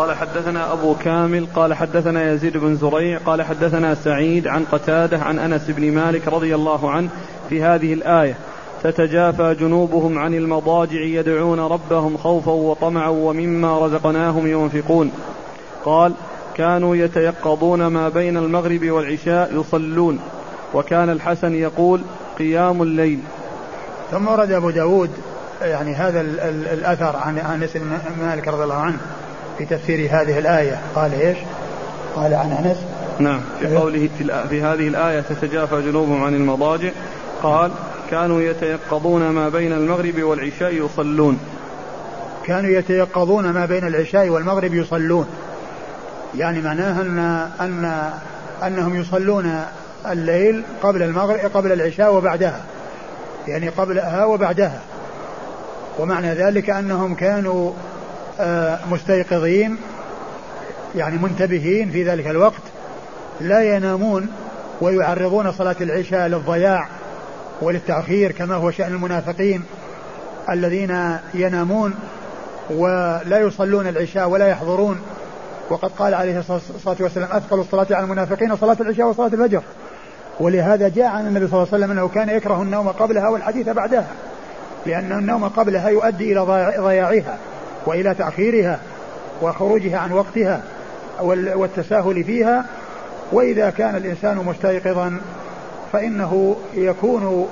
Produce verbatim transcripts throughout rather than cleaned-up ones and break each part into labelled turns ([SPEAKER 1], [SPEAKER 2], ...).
[SPEAKER 1] قال حدثنا أبو كامل قال حدثنا يزيد بن زريع قال حدثنا سعيد عن قتادة عن أنس بن مالك رضي الله عنه في هذه الآية: تتجافى جنوبهم عن المضاجع يدعون ربهم خوفا وطمعا ومما رزقناهم ينفقون. قال: كانوا يتيقظون ما بين المغرب والعشاء يصلون. وكان الحسن يقول: قيام الليل.
[SPEAKER 2] ثم ورد أبو داود يعني هذا الأثر عن أنس بن مالك رضي الله عنه في تفسير هذه الآية. قال إيش؟ قال عن أنس
[SPEAKER 1] نعم في قوله في, في هذه الآية: تتجافى جنوبهم عن المضاجع، قال: كانوا يتيقظون ما بين المغرب والعشاء يصلون.
[SPEAKER 2] كانوا يتيقظون ما بين العشاء والمغرب يصلون، يعني معناها أن أن أنهم يصلون الليل قبل المغرب قبل العشاء وبعدها، يعني قبلها وبعدها. ومعنى ذلك أنهم كانوا مستيقظين يعني منتبهين في ذلك الوقت، لا ينامون ويعرضون صلاة العشاء للضياع وللتأخير كما هو شأن المنافقين الذين ينامون ولا يصلون العشاء ولا يحضرون. وقد قال عليه الصلاة والسلام: أثقل الصلاة على المنافقين صلاة العشاء وصلاة الفجر. ولهذا جاء عن النبي صلى الله عليه وسلم أنه كان يكره النوم قبلها والحديث بعدها، لأن النوم قبلها يؤدي إلى ضياعها وإلى تأخيرها وخروجها عن وقتها والتساهل فيها. وإذا كان الإنسان مستيقظا فإنه يكون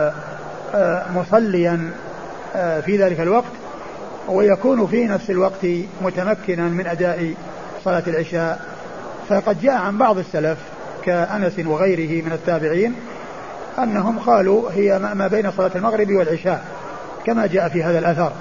[SPEAKER 2] مصليا في ذلك الوقت، ويكون في نفس الوقت متمكنا من أداء صلاة العشاء. فقد جاء عن بعض السلف كأنس وغيره من التابعين أنهم قالوا هي ما بين صلاة المغرب والعشاء كما جاء في هذا الأثر،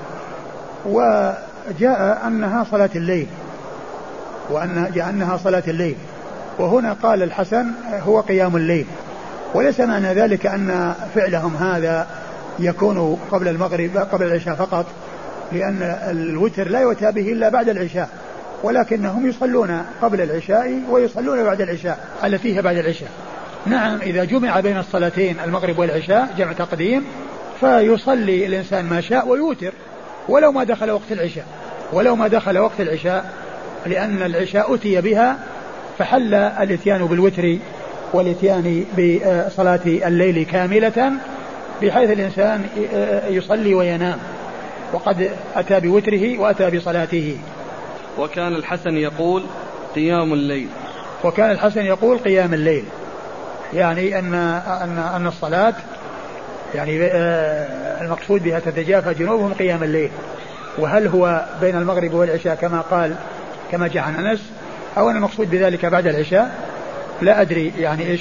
[SPEAKER 2] وجاء أنها صلاة الليل وأن جاء أنها صلاة الليل. وهنا قال الحسن هو قيام الليل، وليس معنى ذلك أن فعلهم هذا يكون قبل المغرب قبل العشاء فقط، لأن الوتر لا يؤتى به إلا بعد العشاء، ولكنهم يصلون قبل العشاء ويصلون بعد العشاء التي هي بعد العشاء. نعم، إذا جمع بين الصلاتين المغرب والعشاء جمع تقديم فيصلي الإنسان ما شاء ويوتر ولو ما دخل وقت العشاء ولو ما دخل وقت العشاء لأن العشاء أتي بها، فحل الاتيان بالوتر والاتيان بصلاة الليل كاملة بحيث الإنسان يصلي وينام، وقد أتى بوتره وأتى بصلاته.
[SPEAKER 1] وكان الحسن يقول: قيام الليل.
[SPEAKER 2] وكان الحسن يقول: قيام الليل، يعني أن أن أن الصلاة يعني المقصود بها تتجافى جنوبهم قيام الليل. وهل هو بين المغرب والعشاء كما قال كما جاء عن أنس، أو أن المقصود بذلك بعد العشاء؟ لا أدري يعني إيش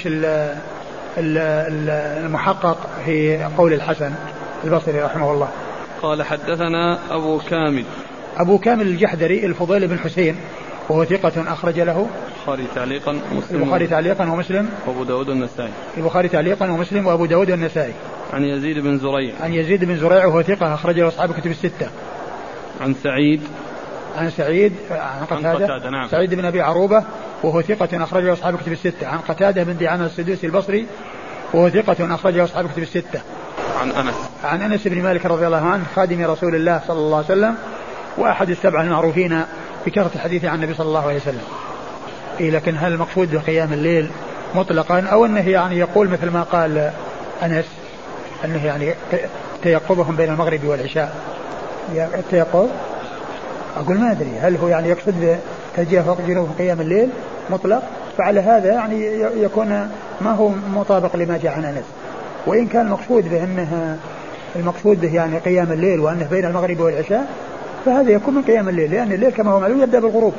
[SPEAKER 2] المحقق في قول الحسن البصري رحمه الله.
[SPEAKER 1] قال حدثنا أبو كامل
[SPEAKER 2] أبو كامل الجحدري الفضيل بن حسين وهو ثقة أخرج له
[SPEAKER 1] البخاري تعليقا ومسلم
[SPEAKER 2] البخاري تعليقا ومسلم
[SPEAKER 1] وأبو داود والنسائي
[SPEAKER 2] البخاري تعليقا ومسلم وأبو داود والنسائي.
[SPEAKER 1] عن يزيد بن زريع
[SPEAKER 2] عن يزيد بن زريع وهو ثقة أخرج له أصحاب كتب الستة.
[SPEAKER 1] عن سعيد
[SPEAKER 2] عن سعيد عن قتادة, قتادة نعم. سعيد بن أبي عروبة وهو ثقة أخرج له أصحاب كتب الستة. عن قتادة بن دعامة السدوسي البصري وهو ثقة أخرج له أصحاب كتب الستة.
[SPEAKER 1] عن أنس
[SPEAKER 2] عن أنس بن مالك رضي الله عنه خادم رسول الله صلى الله عليه وسلم وأحد السبع المعروفين بكثرة الحديث عن النبي صلى الله عليه وسلم. إيه لكن هل المقصود بقيام الليل مطلقا أو أنه يعني يقول مثل ما قال أنس أنه يعني تيقظهم بين المغرب والعشاء؟ التيقظ أقول ما أدري هل هو يعني يقصد تجافى جنوبهم قيام الليل مطلق، فعلى هذا يعني يكون ما هو مطابق لما جاء عن أنس. وإن كان المقصود به أنه المقصود به يعني قيام الليل وأنه بين المغرب والعشاء فهذا يكون من قيام الليل، لأن الليل كما هو معلوم يبدأ بالغروب،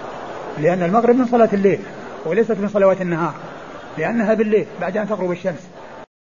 [SPEAKER 2] لأن المغرب من صلاة الليل وليست من صلوات النهار، لأنها بالليل بعد أن تغرب الشمس.